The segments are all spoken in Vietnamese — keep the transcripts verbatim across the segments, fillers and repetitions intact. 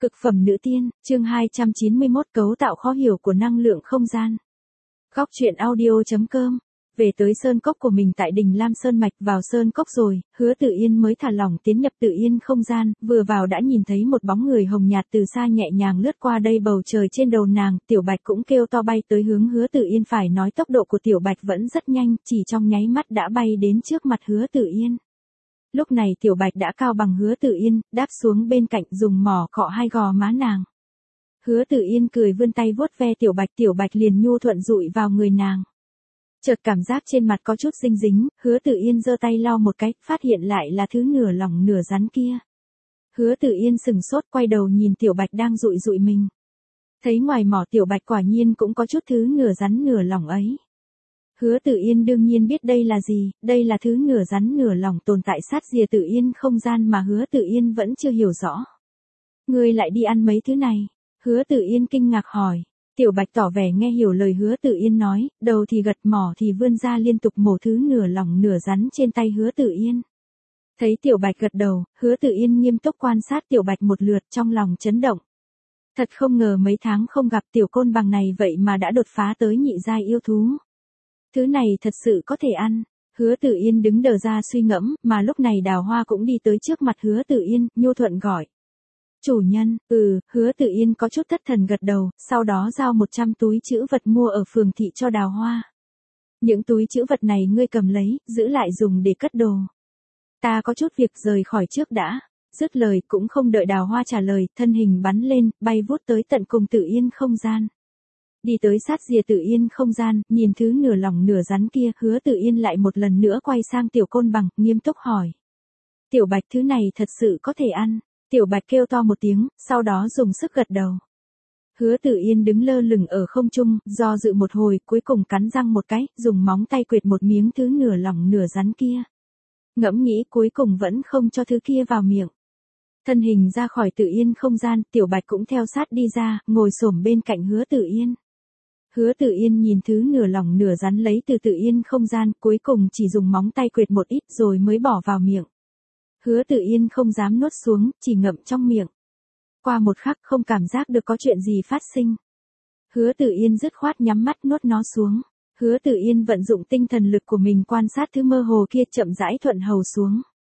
Cực phẩm nữ tiên, chương hai trăm chín mươi mốt cấu tạo khó hiểu của năng lượng không gian. Góc truyện audio.com. Về tới sơn cốc của mình tại đỉnh Lam Sơn Mạch, vào sơn cốc rồi, Hứa Tự Yên mới thả lỏng tiến nhập Tự Yên không gian, vừa vào đã nhìn thấy một bóng người hồng nhạt từ xa nhẹ nhàng lướt qua đây, bầu trời trên đầu nàng, Tiểu Bạch cũng kêu to bay tới hướng Hứa Tự Yên, phải nói tốc độ của Tiểu Bạch vẫn rất nhanh, chỉ trong nháy mắt đã bay đến trước mặt Hứa Tự Yên. Lúc này Tiểu Bạch đã cao bằng Hứa Tự Yên, đáp xuống bên cạnh dùng mỏ cọ hai gò má nàng. Hứa Tự Yên cười vươn tay vuốt ve Tiểu Bạch, Tiểu Bạch liền nhu thuận dụi vào người nàng. Chợt cảm giác trên mặt có chút dinh dính, Hứa Tự Yên giơ tay lau một cái, phát hiện lại là thứ nửa lỏng nửa rắn kia. Hứa Tự Yên sừng sốt, quay đầu nhìn Tiểu Bạch đang dụi dụi mình. Thấy ngoài mỏ Tiểu Bạch quả nhiên cũng có chút thứ nửa rắn nửa lỏng ấy. Hứa Tự Yên đương nhiên biết đây là gì, đây là thứ nửa rắn nửa lỏng tồn tại sát rìa Tự Yên không gian mà Hứa Tự Yên vẫn chưa hiểu rõ. Ngươi lại đi ăn mấy thứ này? Hứa Tự Yên kinh ngạc hỏi. Tiểu Bạch tỏ vẻ nghe hiểu lời Hứa Tự Yên nói, đầu thì gật mỏ thì vươn ra liên tục mổ thứ nửa lỏng nửa rắn trên tay Hứa Tự Yên. Thấy Tiểu Bạch gật đầu, Hứa Tự Yên nghiêm túc quan sát Tiểu Bạch một lượt, trong lòng chấn động. Thật không ngờ mấy tháng không gặp tiểu côn bằng này vậy mà đã đột phá tới nhị giai yêu thú. Thứ này thật sự có thể ăn. Hứa Tự Yên đứng đờ ra suy ngẫm, mà lúc này Đào Hoa cũng đi tới trước mặt Hứa Tự Yên, nhu thuận gọi. Chủ nhân, ừ, Hứa Tự Yên có chút thất thần gật đầu, sau đó giao một trăm túi trữ vật mua ở phường thị cho Đào Hoa. Những túi trữ vật này ngươi cầm lấy, giữ lại dùng để cất đồ. Ta có chút việc rời khỏi trước đã. Dứt lời cũng không đợi Đào Hoa trả lời, thân hình bắn lên, bay vút tới tận cùng Tự Yên không gian. Đi tới sát rìa Tự Yên không gian, nhìn thứ nửa lỏng nửa rắn kia, Hứa Tự Yên lại một lần nữa quay sang tiểu côn bằng, nghiêm túc hỏi. Tiểu Bạch, thứ này thật sự có thể ăn? Tiểu Bạch kêu to một tiếng, sau đó dùng sức gật đầu. Hứa Tự Yên đứng lơ lửng ở không trung, do dự một hồi, cuối cùng cắn răng một cái, dùng móng tay quệt một miếng thứ nửa lỏng nửa rắn kia. Ngẫm nghĩ cuối cùng vẫn không cho thứ kia vào miệng. Thân hình ra khỏi Tự Yên không gian, Tiểu Bạch cũng theo sát đi ra, ngồi xổm bên cạnh Hứa Tự Yên. Hứa Tự Yên nhìn thứ nửa lỏng nửa rắn lấy từ Tự Yên không gian, cuối cùng chỉ dùng móng tay quệt một ít rồi mới bỏ vào miệng. Hứa Tự Yên không dám nuốt xuống, chỉ ngậm trong miệng. Qua một khắc không cảm giác được có chuyện gì phát sinh. Hứa Tự Yên dứt khoát nhắm mắt nuốt nó xuống. Hứa Tự Yên vận dụng tinh thần lực của mình quan sát thứ mơ hồ kia, chậm rãi thuận hầu xuống.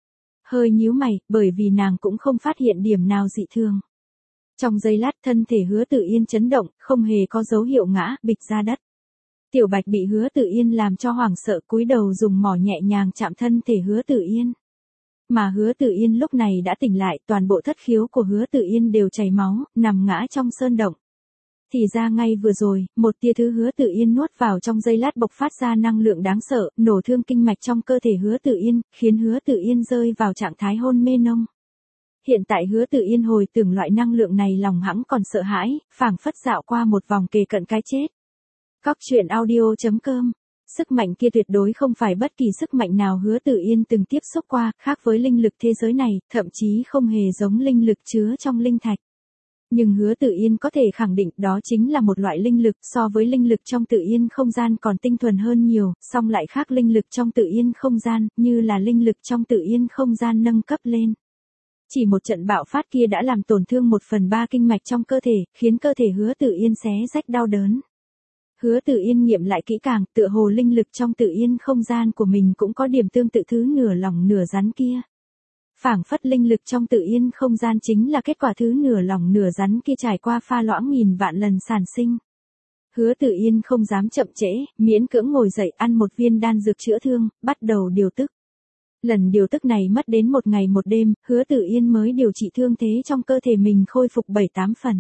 Hơi nhíu mày, bởi vì nàng cũng không phát hiện điểm nào dị thường. Trong giây lát thân thể Hứa Tự Yên chấn động, không hề có dấu hiệu ngã, bịch ra đất. Tiểu Bạch bị Hứa Tự Yên làm cho hoảng sợ, cúi đầu dùng mỏ nhẹ nhàng chạm thân thể Hứa Tự Yên. Mà Hứa Tự Yên lúc này đã tỉnh lại, toàn bộ thất khiếu của Hứa Tự Yên đều chảy máu, nằm ngã trong sơn động. Thì ra ngay vừa rồi, một tia thứ Hứa Tự Yên nuốt vào trong giây lát bộc phát ra năng lượng đáng sợ, nổ thương kinh mạch trong cơ thể Hứa Tự Yên, khiến Hứa Tự Yên rơi vào trạng thái hôn mê nông. Hiện tại Hứa Tự Yên hồi tưởng loại năng lượng này, lòng hẵng còn sợ hãi, phảng phất dạo qua một vòng kề cận cái chết. Góc truyện audio.com. Sức mạnh kia tuyệt đối không phải bất kỳ sức mạnh nào Hứa Tự Yên từng tiếp xúc qua, khác với linh lực thế giới này, thậm chí không hề giống linh lực chứa trong linh thạch. Nhưng Hứa Tự Yên có thể khẳng định đó chính là một loại linh lực, so với linh lực trong Tự Yên không gian còn tinh thuần hơn nhiều, song lại khác linh lực trong Tự Yên không gian, như là linh lực trong Tự Yên không gian nâng cấp lên. Chỉ một trận bạo phát kia đã làm tổn thương một phần ba kinh mạch trong cơ thể, khiến cơ thể Hứa Tự Yên xé rách đau đớn. Hứa Tự Yên nghiệm lại kỹ càng, tựa hồ linh lực trong Tự Yên không gian của mình cũng có điểm tương tự thứ nửa lỏng nửa rắn kia. Phảng phất linh lực trong Tự Yên không gian chính là kết quả thứ nửa lỏng nửa rắn kia trải qua pha loãng nghìn vạn lần sản sinh. Hứa Tự Yên không dám chậm trễ, miễn cưỡng ngồi dậy ăn một viên đan dược chữa thương, bắt đầu điều tức. Lần điều tức này mất đến một ngày một đêm, Hứa Tự Yên mới điều trị thương thế trong cơ thể mình khôi phục bảy tám phần.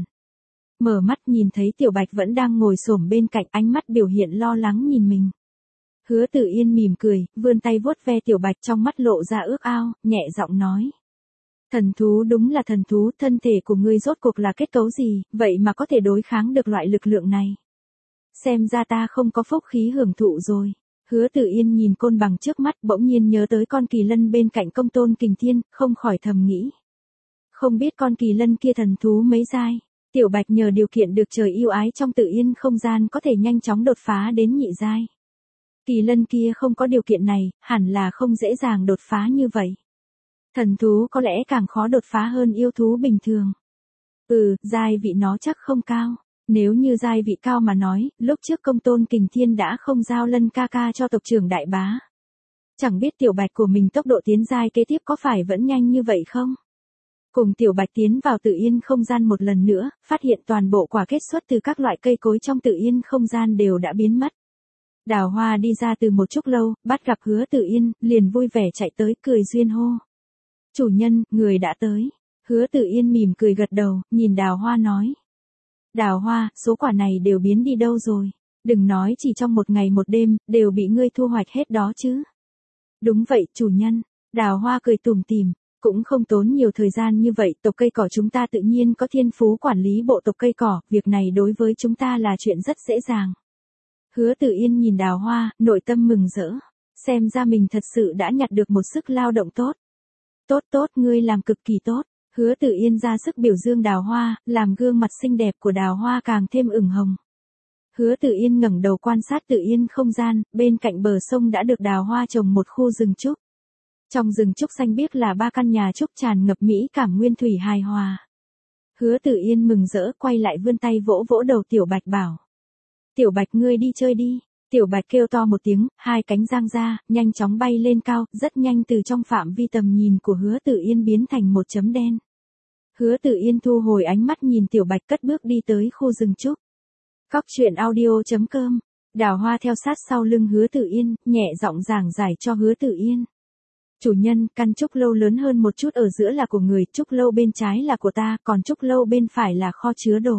Mở mắt nhìn thấy Tiểu Bạch vẫn đang ngồi xổm bên cạnh, ánh mắt biểu hiện lo lắng nhìn mình. Hứa Tự Yên mỉm cười, vươn tay vuốt ve Tiểu Bạch, trong mắt lộ ra ước ao, nhẹ giọng nói. Thần thú đúng là thần thú, thân thể của ngươi rốt cuộc là kết cấu gì, vậy mà có thể đối kháng được loại lực lượng này. Xem ra ta không có phúc khí hưởng thụ rồi. Hứa Tự Yên nhìn côn bằng trước mắt, bỗng nhiên nhớ tới con kỳ lân bên cạnh Công Tôn Kình Thiên, không khỏi thầm nghĩ. Không biết con kỳ lân kia thần thú mấy giai. Tiểu Bạch nhờ điều kiện được trời yêu ái trong Tự Yên không gian có thể nhanh chóng đột phá đến nhị giai. Kỳ lân kia không có điều kiện này, hẳn là không dễ dàng đột phá như vậy. Thần thú có lẽ càng khó đột phá hơn yêu thú bình thường. Ừ, giai vị nó chắc không cao. Nếu như giai vị cao mà nói, lúc trước Công Tôn Kình Thiên đã không giao Lân ca ca cho tộc trưởng đại bá. Chẳng biết tiểu bạch của mình tốc độ tiến giai kế tiếp có phải vẫn nhanh như vậy không? Cùng tiểu bạch tiến vào tự yên không gian một lần nữa, phát hiện toàn bộ quả kết xuất từ các loại cây cối trong tự yên không gian đều đã biến mất. Đào Hoa đi ra từ một chút lâu, bắt gặp Hứa Tự Yên, liền vui vẻ chạy tới cười duyên hô. Chủ nhân, người đã tới. Hứa Tự Yên mỉm cười gật đầu, nhìn Đào Hoa nói. Đào Hoa, số quả này đều biến đi đâu rồi? Đừng nói chỉ trong một ngày một đêm, đều bị ngươi thu hoạch hết đó chứ. Đúng vậy, chủ nhân. Đào Hoa cười tủm tỉm, cũng không tốn nhiều thời gian như vậy, tộc cây cỏ chúng ta tự nhiên có thiên phú quản lý bộ tộc cây cỏ, việc này đối với chúng ta là chuyện rất dễ dàng. Hứa Tự Yên nhìn Đào Hoa, nội tâm mừng rỡ, xem ra mình thật sự đã nhặt được một sức lao động tốt. Tốt tốt, ngươi làm cực kỳ tốt. Hứa Tự Yên ra sức biểu dương Đào Hoa, làm gương mặt xinh đẹp của Đào Hoa càng thêm ửng hồng. Hứa Tự Yên ngẩng đầu quan sát tự yên không gian, bên cạnh bờ sông đã được Đào Hoa trồng một khu rừng trúc. Trong rừng trúc xanh biếc là ba căn nhà trúc tràn ngập mỹ cảm nguyên thủy hài hòa. Hứa Tự Yên mừng rỡ quay lại vươn tay vỗ vỗ đầu Tiểu Bạch bảo. Tiểu Bạch ngươi đi chơi đi. Tiểu Bạch kêu to một tiếng, hai cánh giang ra, nhanh chóng bay lên cao, rất nhanh từ trong phạm vi tầm nhìn của Hứa Tự Yên biến thành một chấm đen. Hứa Tự Yên thu hồi ánh mắt nhìn Tiểu Bạch cất bước đi tới khu rừng trúc. Cóc truyện audio chấm com. Đào Hoa theo sát sau lưng Hứa Tự Yên, nhẹ giọng giảng giải cho Hứa Tự Yên. Chủ nhân, căn trúc lâu lớn hơn một chút ở giữa là của người, trúc lâu bên trái là của ta, còn trúc lâu bên phải là kho chứa đồ.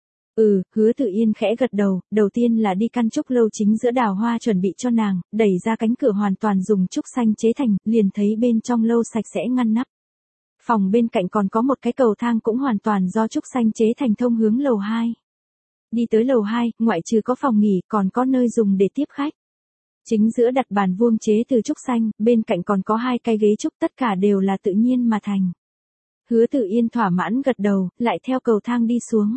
Ừ, Hứa Tự Yên khẽ gật đầu, đầu tiên là đi căn trúc lâu chính giữa. Đào Hoa chuẩn bị cho nàng, đẩy ra cánh cửa hoàn toàn dùng trúc xanh chế thành, liền thấy bên trong lâu sạch sẽ ngăn nắp. Phòng bên cạnh còn có một cái cầu thang cũng hoàn toàn do trúc xanh chế thành thông hướng lầu hai. Đi tới lầu hai, ngoại trừ có phòng nghỉ, còn có nơi dùng để tiếp khách. Chính giữa đặt bàn vuông chế từ trúc xanh, bên cạnh còn có hai cái ghế trúc, tất cả đều là tự nhiên mà thành. Hứa Tự Yên thỏa mãn gật đầu, lại theo cầu thang đi xuống.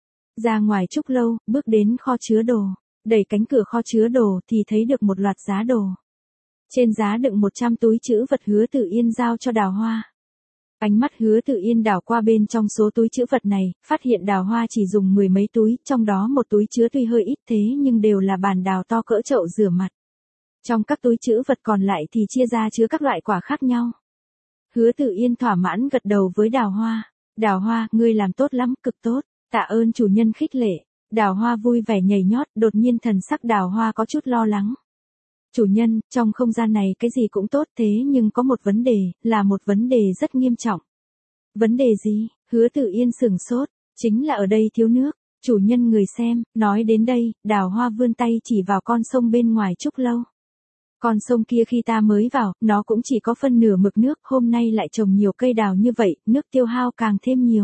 Ra ngoài trúc lâu, bước đến kho chứa đồ, đẩy cánh cửa kho chứa đồ thì thấy được một loạt giá đồ. Trên giá đựng một trăm túi trữ vật. Hứa Tự Yên giao cho Đào Hoa. Ánh mắt Hứa Tự Yên đảo qua bên trong số túi trữ vật này, phát hiện Đào Hoa chỉ dùng mười mấy túi, trong đó một túi chứa tuy hơi ít thế nhưng đều là bàn đào to cỡ chậu rửa mặt. Trong các túi trữ vật còn lại thì chia ra chứa các loại quả khác nhau. Hứa Tự Yên thỏa mãn gật đầu với Đào Hoa. Đào Hoa, ngươi làm tốt lắm, cực tốt, tạ ơn chủ nhân khích lệ. Đào Hoa vui vẻ nhảy nhót, đột nhiên thần sắc Đào Hoa có chút lo lắng. Chủ nhân, trong không gian này cái gì cũng tốt thế nhưng có một vấn đề, là một vấn đề rất nghiêm trọng. Vấn đề gì? Hứa Tự Yên sửng sốt, chính là ở đây thiếu nước. Chủ nhân người xem, nói đến đây, Đào Hoa vươn tay chỉ vào con sông bên ngoài trúc lâu. Con sông kia khi ta mới vào, nó cũng chỉ có phân nửa mực nước, hôm nay lại trồng nhiều cây đào như vậy, nước tiêu hao càng thêm nhiều.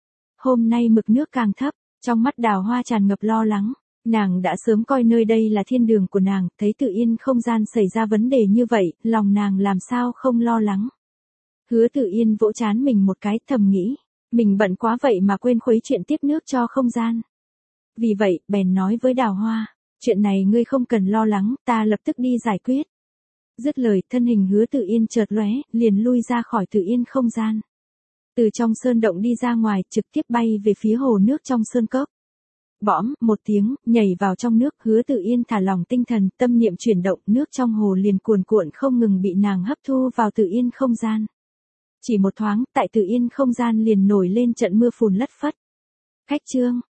Hôm nay mực nước càng thấp, trong mắt Đào Hoa tràn ngập lo lắng. Nàng đã sớm coi nơi đây là thiên đường của nàng, thấy tự yên không gian xảy ra vấn đề như vậy, lòng nàng làm sao không lo lắng. Hứa Tự Yên vỗ chán mình một cái, thầm nghĩ, mình bận quá vậy mà quên khuấy chuyện tiếp nước cho không gian. Vì vậy, bèn nói với Đào Hoa, chuyện này ngươi không cần lo lắng, ta lập tức đi giải quyết. Dứt lời, thân hình Hứa Tự Yên chợt lóe, liền lui ra khỏi tự yên không gian. Từ trong sơn động đi ra ngoài, trực tiếp bay về phía hồ nước trong sơn cốc. Bõm, một tiếng, nhảy vào trong nước. Hứa Tự Yên thả lỏng tinh thần, tâm niệm chuyển động, nước trong hồ liền cuồn cuộn không ngừng bị nàng hấp thu vào tự yên không gian. Chỉ một thoáng, tại tự yên không gian liền nổi lên trận mưa phùn lất phất. Khách chương